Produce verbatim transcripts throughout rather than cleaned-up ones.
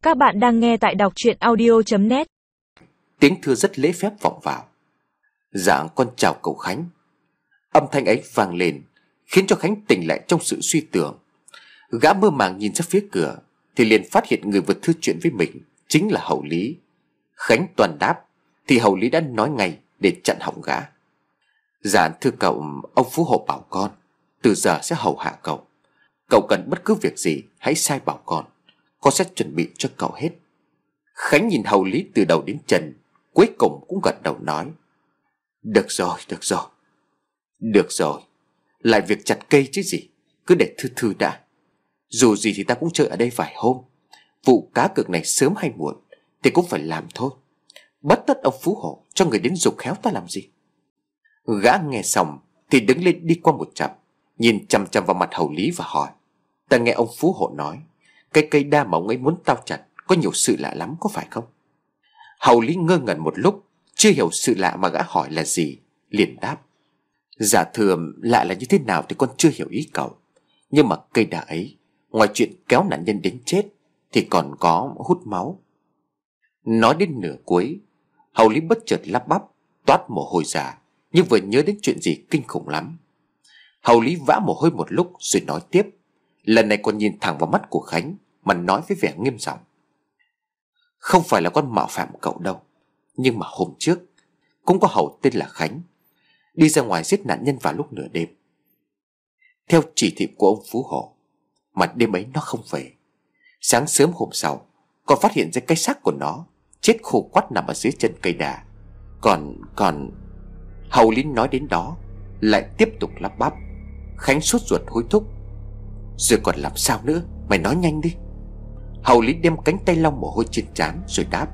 Các bạn đang nghe tại đọc truyện audio chấm net. Tiếng thưa rất lễ phép vọng vào. Dạ con chào cậu Khánh. Âm thanh ấy vang lên khiến cho Khánh tỉnh lại trong sự suy tưởng. Gã mơ màng nhìn ra phía cửa thì liền phát hiện người vừa thưa chuyện với mình chính là Hầu Lý. Khánh toàn đáp thì Hầu Lý đã nói ngay để chặn họng gã. Dạ thưa cậu, ông Phú Hộ bảo con từ giờ sẽ hầu hạ cậu. Cậu cần bất cứ việc gì hãy sai bảo con, con sẽ chuẩn bị cho cậu hết. Khánh nhìn Hầu Lý từ đầu đến chân, cuối cùng cũng gật đầu nói: Được rồi, được rồi. Được rồi, lại việc chặt cây chứ gì, cứ để thư thư đã. Dù gì thì ta cũng chơi ở đây vài hôm, vụ cá cược này sớm hay muộn thì cũng phải làm thôi. Bất tất ông Phú Hộ cho người đến giục khéo ta làm gì. Gã nghe xong thì đứng lên đi qua một chặp, nhìn chằm chằm vào mặt Hầu Lý và hỏi: Ta nghe ông Phú Hộ nói cái cây đa mà ông ấy muốn tao chặt có nhiều sự lạ lắm, có phải không? Hầu Lý ngơ ngẩn một lúc, chưa hiểu sự lạ mà gã hỏi là gì, liền đáp: Dạ thưa, lạ là như thế nào thì con chưa hiểu ý cậu. Nhưng mà cây đa ấy, ngoài chuyện kéo nạn nhân đến chết thì còn có hút máu. Nói đến nửa cuối, Hầu Lý bất chợt lắp bắp, toát mồ hôi ra, nhưng vừa nhớ đến chuyện gì kinh khủng lắm. Hầu Lý vã mồ hôi một lúc rồi nói tiếp, lần này còn nhìn thẳng vào mắt của Khánh mà nói với vẻ nghiêm giọng: Không phải là con mạo phạm cậu đâu, nhưng mà hôm trước cũng có hầu tên là Khánh đi ra ngoài giết nạn nhân vào lúc nửa đêm, theo chỉ thị của ông Phú Hộ. Mà đêm ấy nó không về. Sáng sớm hôm sau, còn phát hiện ra cái xác của nó chết khô quắt nằm ở dưới chân cây đà. Còn, còn Hầu Lý nói đến đó lại tiếp tục lắp bắp. Khánh sốt ruột hối thúc: Rồi còn làm sao nữa, mày nói nhanh đi. Hầu Lý đem cánh tay lau mồ hôi trên trán rồi đáp: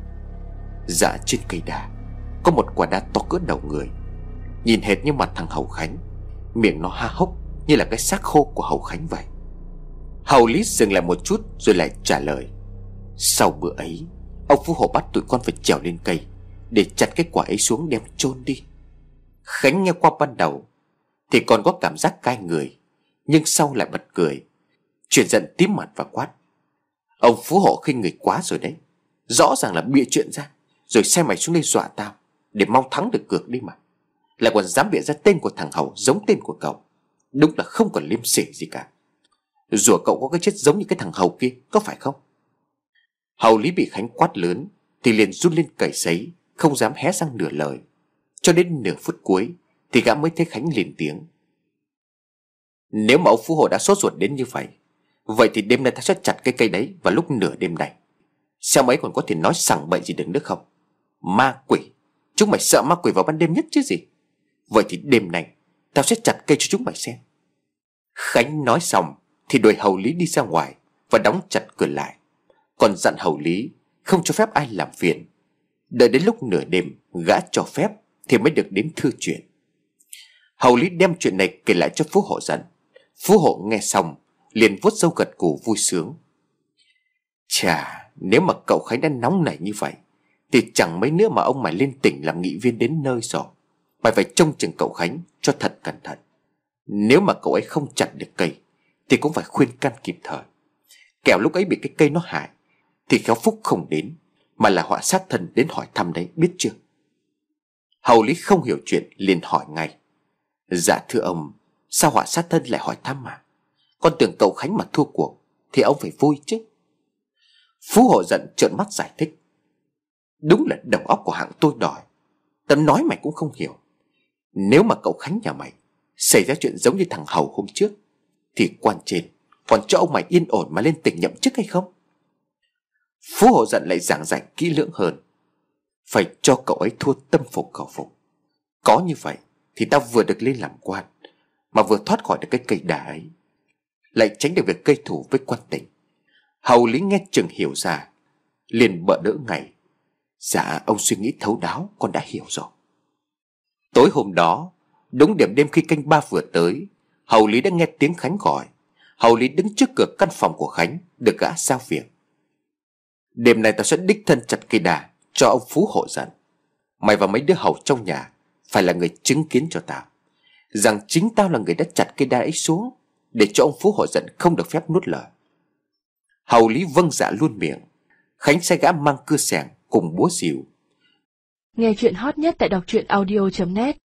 Dạ trên cây đà có một quả đá to cỡ đầu người, nhìn hệt như mặt thằng Hầu Khánh. Miệng nó há hốc như là cái xác khô của Hầu Khánh vậy. Hầu Lý dừng lại một chút rồi lại trả lời: Sau bữa ấy, ông Phú Hộ bắt tụi con phải trèo lên cây để chặt cái quả ấy xuống đem chôn đi. Khánh nghe qua ban đầu thì còn có cảm giác cay người, nhưng sau lại bật cười, chuyển giận tím mặt và quát: Ông Phú Hộ khinh người quá rồi đấy. Rõ ràng là bịa chuyện ra rồi sai mày xuống đây dọa tao để mong thắng được cược đi mà, lại còn dám bịa ra tên của thằng Hầu giống tên của cậu. Đúng là không còn liêm sỉ gì cả. Rủa cậu có cái chết giống như cái thằng Hầu kia, có phải không? Hầu Lý bị Khánh quát lớn thì liền run lên cầy sấy, không dám hé răng nửa lời. Cho đến nửa phút cuối thì gã mới thấy Khánh lên tiếng: Nếu mà ông Phú Hộ đã sốt ruột đến như vậy, vậy thì đêm nay ta sẽ chặt cái cây đấy vào lúc nửa đêm này. Xem ấy còn có thể nói sằng bậy gì được nữa không? Ma quỷ, chúng mày sợ ma quỷ vào ban đêm nhất chứ gì. Vậy thì đêm nay tao sẽ chặt cây cho chúng mày xem. Khánh nói xong thì đuổi Hầu Lý đi ra ngoài và đóng chặt cửa lại, còn dặn Hầu Lý không cho phép ai làm phiền. Đợi đến lúc nửa đêm gã cho phép thì mới được đến thưa chuyện. Hầu Lý đem chuyện này kể lại cho Phú Hộ dặn. Phú Hộ nghe xong liền vuốt râu gật gù vui sướng. Chà, nếu mà cậu Khánh đã nóng nảy như vậy thì chẳng mấy nữa mà ông mày lên tỉnh làm nghị viên đến nơi rồi. Mày phải trông chừng cậu Khánh cho thật cẩn thận. Nếu mà cậu ấy không chặt được cây thì cũng phải khuyên can kịp thời, kẻo lúc ấy bị cái cây nó hại thì khéo phúc không đến mà là họa sát thân đến hỏi thăm đấy, biết chưa? Hầu Lý không hiểu chuyện liền hỏi ngay: Dạ thưa ông, sao họa sát thân lại hỏi thăm mà? Con tưởng cậu Khánh mà thua cuộc thì ông phải vui chứ. Phú Hộ giận trợn mắt giải thích: Đúng là đầu óc của hạng tôi đòi. Tao nói mày cũng không hiểu. Nếu mà cậu Khánh nhà mày xảy ra chuyện giống như thằng Hầu hôm trước thì quan trên còn cho ông mày yên ổn mà lên tỉnh nhậm chức hay không? Phú Hộ giận lại giảng giải kỹ lưỡng hơn: Phải cho cậu ấy thua tâm phục khẩu phục. Có như vậy thì tao vừa được lên làm quan mà vừa thoát khỏi được cái cây đà ấy, lại tránh được việc gây thù với quan tỉnh. Hầu Lý nghe chừng hiểu ra liền bợ đỡ ngay: Dạ ông suy nghĩ thấu đáo, con đã hiểu rồi. Tối hôm đó, đúng điểm đêm khi canh ba vừa tới, Hầu Lý đã nghe tiếng Khánh gọi. Hầu Lý đứng trước cửa căn phòng của Khánh được gã giao việc: Đêm nay tao sẽ đích thân chặt cây đà cho ông Phú Hộ dặn. Mày và mấy đứa hầu trong nhà phải là người chứng kiến cho tao rằng chính tao là người đã chặt cây đa ấy xuống, để cho ông Phú Hộ giận không được phép nuốt lời. Hầu Lý vâng dạ luôn miệng. Khánh sai gã mang cưa xẻng cùng búa rìu. Nghe chuyện hot nhất tại đọc truyện audio chấm net.